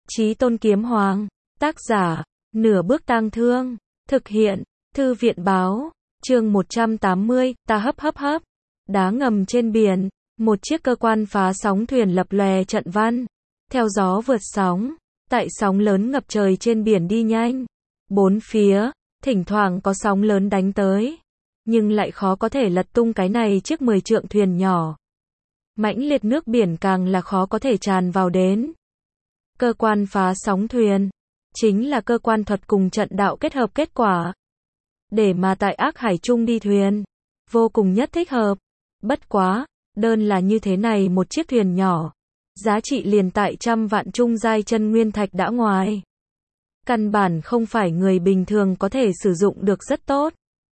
Chí Tôn Kiếm Hoàng, tác giả, Nửa Bước Tang Thương, thực hiện, Thư viện báo, chương 180, ta hấp hấp hấp. Đá ngầm trên biển, một chiếc cơ quan phá sóng thuyền lập lòe trận văn, theo gió vượt sóng, tại sóng lớn ngập trời trên biển đi nhanh. Bốn phía, thỉnh thoảng có sóng lớn đánh tới, nhưng lại khó có thể lật tung cái này chiếc 10 trượng thuyền nhỏ. Mãnh liệt nước biển càng là khó có thể tràn vào đến. Cơ quan phá sóng thuyền, chính là cơ quan thuật cùng trận đạo kết hợp kết quả. Để mà tại ác hải trung đi thuyền, vô cùng nhất thích hợp. Bất quá, đơn là như thế này một chiếc thuyền nhỏ, giá trị liền tại trăm vạn trung giai chân nguyên thạch đã ngoài. Căn bản không phải người bình thường có thể sử dụng được rất tốt.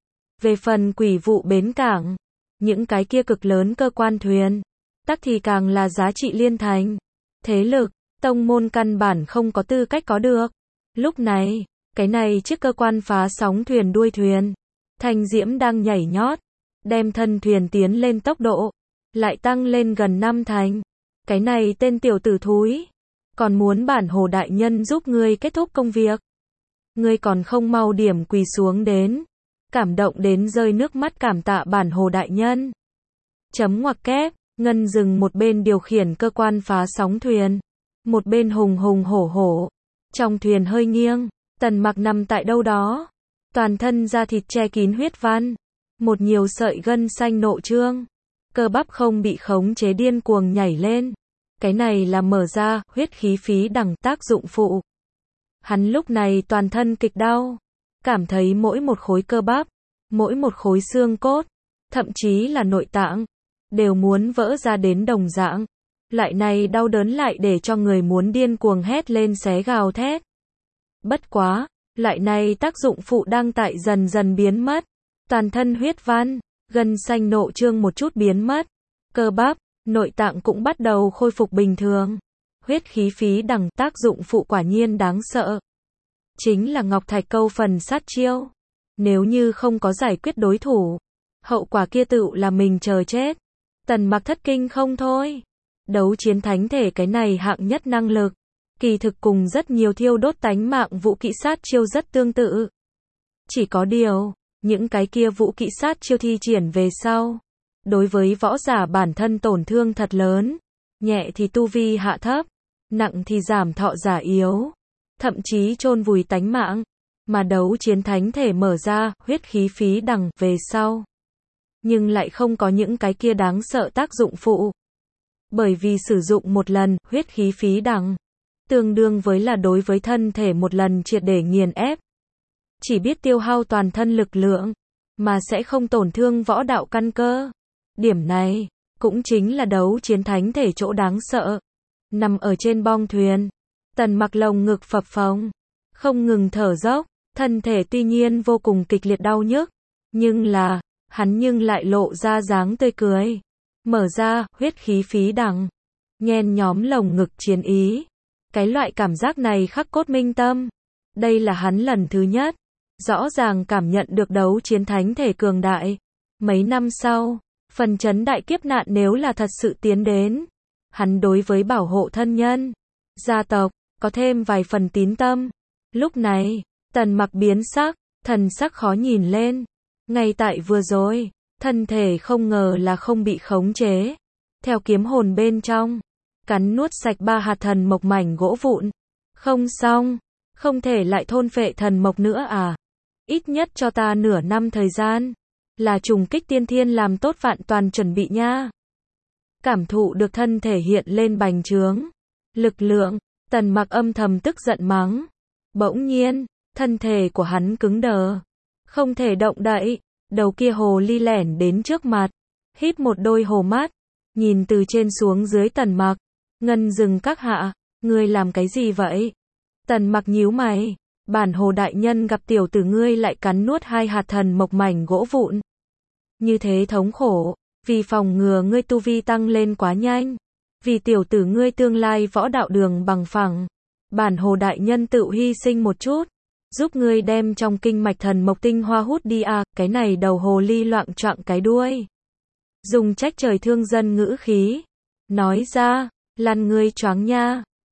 Về phần quỷ vụ bến cảng, những cái kia cực lớn cơ quan thuyền, tắc thì càng là giá trị liên thành. Thế lực, tông môn căn bản không có tư cách có được. Lúc này, cái này chiếc cơ quan phá sóng thuyền đuôi thuyền, Thanh Diễm đang nhảy nhót, đem thân thuyền tiến lên tốc độ, lại tăng lên gần 5 thành. Cái này tên tiểu tử thúi, còn muốn bản hồ đại nhân giúp ngươi kết thúc công việc. Ngươi còn không mau điểm quỳ xuống đến, cảm động đến rơi nước mắt cảm tạ bản hồ đại nhân. Chấm ngoặc kép, Ngân dừng một bên điều khiển cơ quan phá sóng thuyền, một bên hùng hùng hổ hổ. Trong thuyền hơi nghiêng, Tần Mặc nằm tại đâu đó, toàn thân da thịt che kín huyết văn, một nhiều sợi gân xanh nộ trương, cơ bắp không bị khống chế điên cuồng nhảy lên. Cái này là mở ra huyết khí phí đẳng tác dụng phụ. Hắn lúc này toàn thân kịch đau, cảm thấy mỗi một khối cơ bắp, mỗi một khối xương cốt, thậm chí là nội tạng, đều muốn vỡ ra đến đồng dạng. Loại này đau đớn lại để cho người muốn điên cuồng hét lên xé gào thét. Bất quá, loại này tác dụng phụ đang tại dần dần biến mất. Toàn thân huyết văn, gân xanh nộ trương một chút biến mất. Cơ bắp, nội tạng cũng bắt đầu khôi phục bình thường. Huyết khí phí đẳng tác dụng phụ quả nhiên đáng sợ. Chính là Ngọc Thạch Câu phần sát chiêu. Nếu như không có giải quyết đối thủ, hậu quả kia tựu là mình chờ chết. Tần Mặc thất kinh không thôi. Đấu chiến thánh thể cái này hạng nhất năng lực, kỳ thực cùng rất nhiều thiêu đốt tánh mạng vũ kỹ sát chiêu rất tương tự. Chỉ có điều, những cái kia vũ kỹ sát chiêu thi triển về sau, đối với võ giả bản thân tổn thương thật lớn, nhẹ thì tu vi hạ thấp, nặng thì giảm thọ giả yếu, thậm chí chôn vùi tánh mạng. Mà đấu chiến thánh thể mở ra huyết khí phí đẳng về sau, nhưng lại không có những cái kia đáng sợ tác dụng phụ. Bởi vì sử dụng một lần huyết khí phí đẳng, tương đương với là đối với thân thể một lần triệt để nghiền ép. Chỉ biết tiêu hao toàn thân lực lượng, mà sẽ không tổn thương võ đạo căn cơ. Điểm này, cũng chính là đấu chiến thánh thể chỗ đáng sợ. Nằm ở trên bong thuyền, Tần Mặc lồng ngực phập phồng, không ngừng thở dốc, thân thể tuy nhiên vô cùng kịch liệt đau nhức, nhưng là, hắn nhưng lại lộ ra dáng tươi cười. Mở ra huyết khí phí đẳng, nhen nhóm lồng ngực chiến ý. Cái loại cảm giác này khắc cốt minh tâm. Đây là hắn lần thứ nhất rõ ràng cảm nhận được đấu chiến thánh thể cường đại. Mấy năm sau, phần chấn đại kiếp nạn nếu là thật sự tiến đến, hắn đối với bảo hộ thân nhân, gia tộc, có thêm vài phần tín tâm. Lúc này, Tần Mặc biến sắc, thần sắc khó nhìn lên. Ngay tại vừa rồi, thân thể không ngờ là không bị khống chế. Theo kiếm hồn bên trong, cắn nuốt sạch 3 hạt thần mộc mảnh gỗ vụn. Không xong, không thể lại thôn phệ thần mộc nữa à? Ít nhất cho ta nửa năm thời gian, là trùng kích tiên thiên làm tốt vạn toàn chuẩn bị nha. Cảm thụ được thân thể hiện lên bành trướng lực lượng, Tần Mặc âm thầm tức giận mắng. Bỗng nhiên, thân thể của hắn cứng đờ, không thể động đậy. Đầu kia hồ ly lẻn đến trước mặt, híp một đôi hồ mắt, nhìn từ trên xuống dưới Tần Mặc. Ngân dừng các hạ, ngươi làm cái gì vậy? Tần Mặc nhíu mày, bản hồ đại nhân gặp tiểu tử ngươi lại cắn nuốt 2 hạt thần mộc mảnh gỗ vụn. Như thế thống khổ, vì phòng ngừa ngươi tu vi tăng lên quá nhanh, vì tiểu tử ngươi tương lai võ đạo đường bằng phẳng, bản hồ đại nhân tự hy sinh một chút, giúp ngươi đem trong kinh mạch thần mộc tinh hoa hút đi à. Cái này đầu hồ ly loạng choạng cái đuôi, dùng trách trời thương dân ngữ khí nói ra, lăn ngươi choáng nha.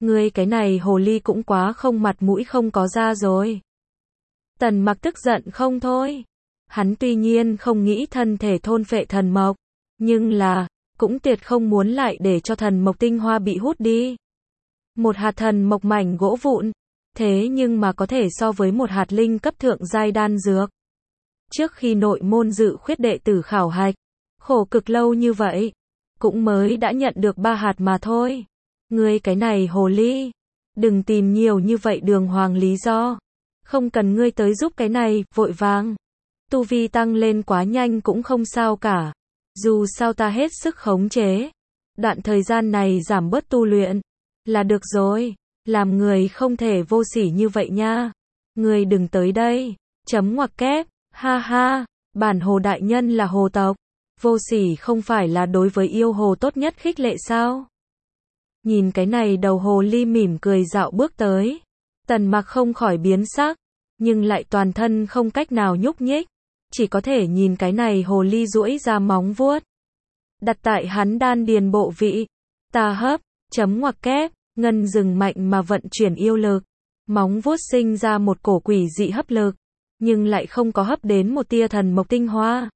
Ngươi cái này hồ ly cũng quá không mặt mũi không có da rồi. Tần Mặc tức giận không thôi. Hắn tuy nhiên không nghĩ thân thể thôn phệ thần mộc, nhưng là, cũng tuyệt không muốn lại để cho thần mộc tinh hoa bị hút đi. Một hạt thần mộc mảnh gỗ vụn, thế nhưng mà có thể so với một hạt linh cấp thượng giai đan dược. Trước khi nội môn dự khuyết đệ tử khảo hạch, khổ cực lâu như vậy, cũng mới đã nhận được 3 hạt mà thôi. Ngươi cái này hồ ly, đừng tìm nhiều như vậy đường hoàng lý do. Không cần ngươi tới giúp cái này, vội vàng. Tu vi tăng lên quá nhanh cũng không sao cả. Dù sao ta hết sức khống chế. Đoạn thời gian này giảm bớt tu luyện, là được rồi. Làm người không thể vô sỉ như vậy nha. Ngươi đừng tới đây. Chấm ngoặc kép, ha ha, bản hồ đại nhân là hồ tộc. Vô sỉ không phải là đối với yêu hồ tốt nhất khích lệ sao? Nhìn cái này đầu hồ ly mỉm cười dạo bước tới. Tần Mặc không khỏi biến sắc, nhưng lại toàn thân không cách nào nhúc nhích. Chỉ có thể nhìn cái này hồ ly duỗi ra móng vuốt. Đặt tại hắn đan điền bộ vị. Ta hấp, chấm ngoặc kép, ngân dừng mạnh mà vận chuyển yêu lực. Móng vuốt sinh ra một cổ quỷ dị hấp lực, nhưng lại không có hấp đến một tia thần mộc tinh hoa.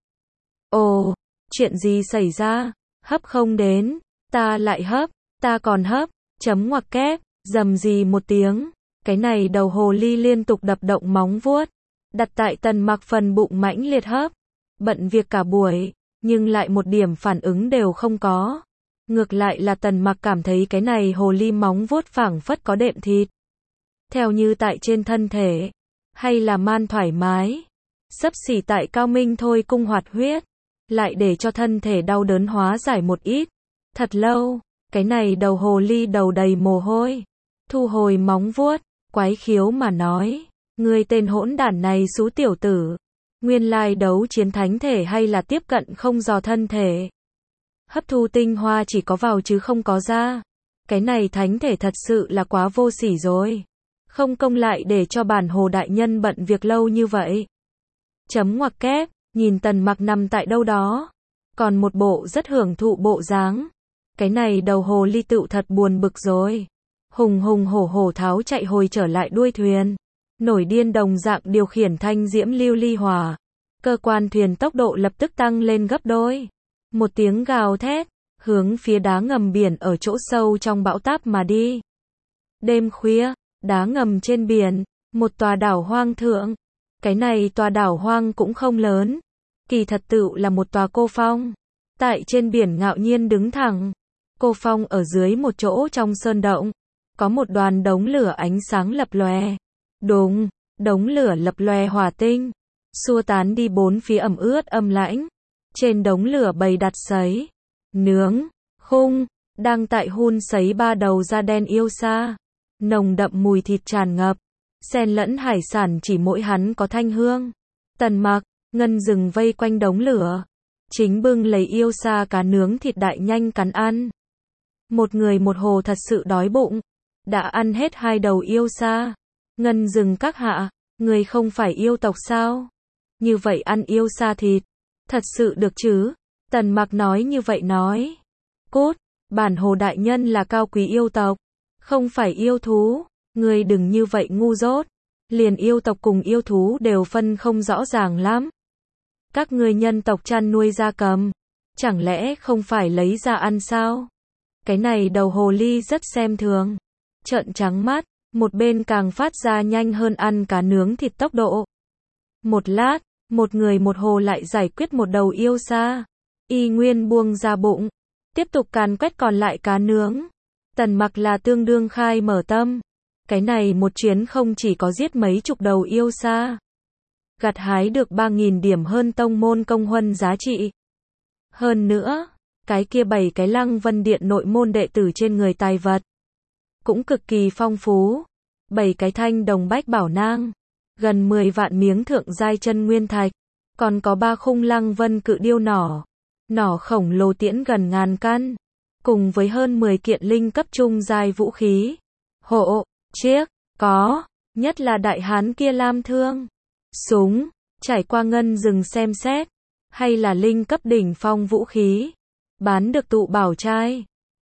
Ồ, chuyện gì xảy ra? Hấp không đến, ta lại hấp, ta còn hấp, chấm ngoặc kép, rầm rì một tiếng. Cái này đầu hồ ly liên tục đập động móng vuốt, đặt tại Tần Mặc phần bụng mãnh liệt hấp. Bận việc cả buổi, nhưng lại một điểm phản ứng đều không có. Ngược lại là Tần Mặc cảm thấy cái này hồ ly móng vuốt phảng phất có đệm thịt. Theo như tại trên thân thể, hay là man thoải mái. Xấp xỉ tại cao minh thôi cung hoạt huyết, lại để cho thân thể đau đớn hóa giải một ít. Thật lâu, cái này đầu hồ ly đầu đầy mồ hôi. Thu hồi móng vuốt, quái khiếu mà nói. Ngươi tên hỗn đản này xú tiểu tử. Nguyên lai đấu chiến thánh thể hay là tiếp cận không dò thân thể. Hấp thu tinh hoa chỉ có vào chứ không có ra. Cái này thánh thể thật sự là quá vô sỉ rồi. Không công lại để cho bản hồ đại nhân bận việc lâu như vậy. Chấm ngoặc kép, nhìn Tần Mặc nằm tại đâu đó. Còn một bộ rất hưởng thụ bộ dáng. Cái này đầu hồ ly tựu thật buồn bực rồi. Hùng hùng hổ hổ tháo chạy hồi trở lại đuôi thuyền. Nổi điên đồng dạng điều khiển thanh diễm lưu ly hỏa. Cơ quan thuyền tốc độ lập tức tăng lên gấp đôi. Một tiếng gào thét, hướng phía đá ngầm biển ở chỗ sâu trong bão táp mà đi. Đêm khuya, đá ngầm trên biển, một tòa đảo hoang thượng. Cái này tòa đảo hoang cũng không lớn. Kỳ thật tựu là một tòa cô phong. Tại trên biển ngạo nhiên đứng thẳng. Cô phong ở dưới một chỗ trong sơn động. Có một đoàn đống lửa ánh sáng lập lòe. Đúng, đống lửa lập lòe hỏa tinh. Xua tán đi bốn phía ẩm ướt âm lãnh. Trên đống lửa bày đặt sấy, nướng, khung, đang tại hun sấy 3 đầu da đen yêu sa. Nồng đậm mùi thịt tràn ngập. Xen lẫn hải sản chỉ mỗi hắn có thanh hương. Tần Mặc, Ngân Dừng vây quanh đống lửa. Chính bưng lấy yêu sa cá nướng thịt đại nhanh cắn ăn. Một người một hồ thật sự đói bụng. Đã ăn hết 2 đầu yêu sa. Ngân Dừng các hạ, người không phải yêu tộc sao? Như vậy ăn yêu sa thịt, thật sự được chứ? Tần Mặc nói như vậy nói. Cút, bản hồ đại nhân là cao quý yêu tộc, không phải yêu thú. Người đừng như vậy ngu dốt. Liền yêu tộc cùng yêu thú đều phân không rõ ràng lắm. Các ngươi nhân tộc chăn nuôi gia cầm, chẳng lẽ không phải lấy ra ăn sao? Cái này đầu hồ ly rất xem thường. Trợn trắng mắt, một bên càng phát ra nhanh hơn ăn cá nướng thịt tốc độ. Một lát, một người một hồ lại giải quyết một đầu yêu sa. Y nguyên buông ra bụng, tiếp tục càn quét còn lại cá nướng. Tần Mặc là tương đương khai mở tâm. Cái này một chuyến không chỉ có giết mấy chục đầu yêu sa, gặt hái được 3.000 điểm hơn tông môn công huân giá trị. Hơn nữa, cái kia 7 cái Lăng Vân Điện nội môn đệ tử trên người tài vật cũng cực kỳ phong phú. 7 cái thanh đồng bách bảo nang, gần 10 vạn miếng thượng giai chân nguyên thạch, còn có 3 khung Lăng Vân cự điêu nỏ khổng lồ tiễn gần 1000 căn, cùng với hơn 10 kiện linh cấp trung giai vũ khí. Hộ, chiếc, có, nhất là đại hán kia lam thương, súng, trải qua Ngân Dừng xem xét, hay là linh cấp đỉnh phong vũ khí, bán được tụ bảo trai.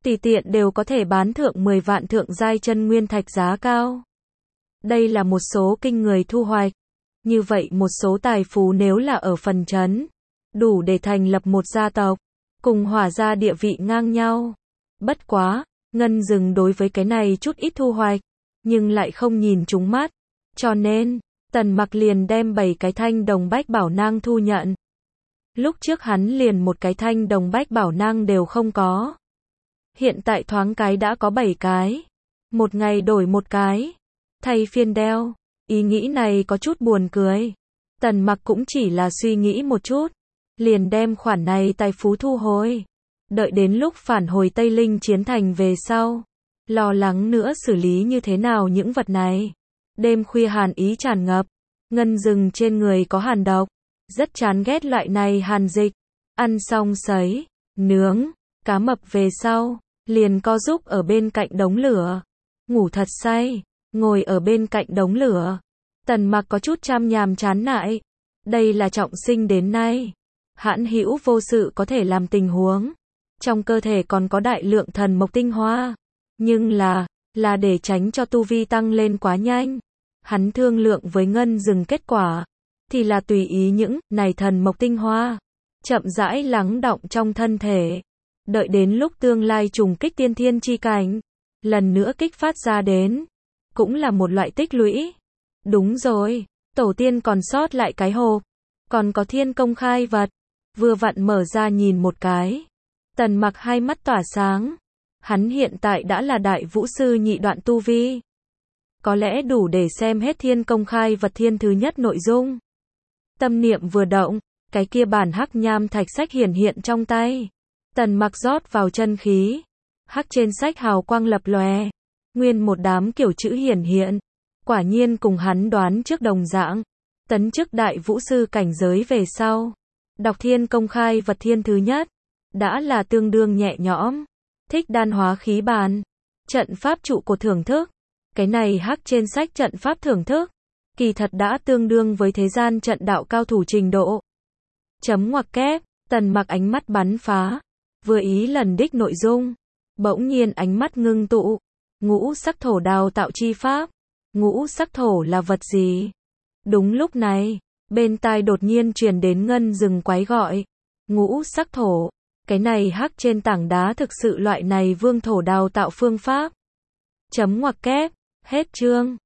tùy tiện đều có thể bán thượng 10 vạn thượng giai chân nguyên thạch giá cao. Đây là một số kinh người thu hoạch. Như vậy một số tài phú nếu là ở phần chấn, đủ để thành lập một gia tộc, cùng Hỏa gia địa vị ngang nhau. Bất quá, Ngân Dừng đối với cái này chút ít thu hoạch, nhưng lại không nhìn trúng mắt. Cho nên, Tần Mặc liền đem 7 cái thanh đồng bách bảo nang thu nhận. Lúc trước hắn liền một cái thanh đồng bách bảo nang đều không có. Hiện tại thoáng cái đã có 7 cái. Một ngày đổi một cái. Thay phiên đeo. Ý nghĩ này có chút buồn cười. Tần Mặc cũng chỉ là suy nghĩ một chút. Liền đem khoản này tài phú thu hồi. Đợi đến lúc phản hồi Tây Linh chiến thành về sau. Lo lắng nữa xử lý như thế nào những vật này. Đêm khuya hàn ý tràn ngập. Ngân Dừng trên người có hàn độc. Rất chán ghét loại này hàn dịch. Ăn xong sấy, nướng, cá mập về sau. Liền co giúp ở bên cạnh đống lửa. Ngủ thật say. Ngồi ở bên cạnh đống lửa. Tần Mặc có chút chăm nhàm chán nại. Đây là trọng sinh đến nay. Hãn hữu vô sự có thể làm tình huống. Trong cơ thể còn có đại lượng thần mộc tinh hoa. Nhưng là để tránh cho tu vi tăng lên quá nhanh. Hắn thương lượng với Ngân Dừng kết quả. Thì là tùy ý những này thần mộc tinh hoa. Chậm rãi lắng đọng trong thân thể. Đợi đến lúc tương lai trùng kích tiên thiên chi cảnh. Lần nữa kích phát ra đến. Cũng là một loại tích lũy. Đúng rồi. Tổ tiên còn sót lại cái hộp. Còn có thiên công khai vật. Vừa vặn mở ra nhìn một cái. Tần Mặc hai mắt tỏa sáng. Hắn hiện tại đã là đại vũ sư nhị đoạn tu vi. Có lẽ đủ để xem hết thiên công khai vật thiên thứ nhất nội dung. Tâm niệm vừa động, cái kia bản hắc nham thạch sách hiển hiện trong tay. Tần Mặc rót vào chân khí. Hắc trên sách hào quang lập lòe. Nguyên một đám kiểu chữ hiển hiện. Quả nhiên cùng hắn đoán trước đồng dạng. Tấn chức đại vũ sư cảnh giới về sau. Đọc thiên công khai vật thiên thứ nhất. Đã là tương đương nhẹ nhõm. Thích đan hóa khí bàn. Trận pháp trụ cột thưởng thức. Cái này hắc trên sách trận pháp thưởng thức. Kỳ thật đã tương đương với thế gian trận đạo cao thủ trình độ. Chấm ngoặc kép. Tần Mặc ánh mắt bắn phá. Vừa ý lần đích nội dung. Bỗng nhiên ánh mắt ngưng tụ. Ngũ sắc thổ đào tạo chi pháp. Ngũ sắc thổ là vật gì? Đúng lúc này, bên tai đột nhiên truyền đến Ngân Dừng quái gọi. Ngũ sắc thổ. Cái này hắc trên tảng đá thực sự loại này vương thổ đào tạo phương pháp. Chấm ngoặc kép. Hết chương.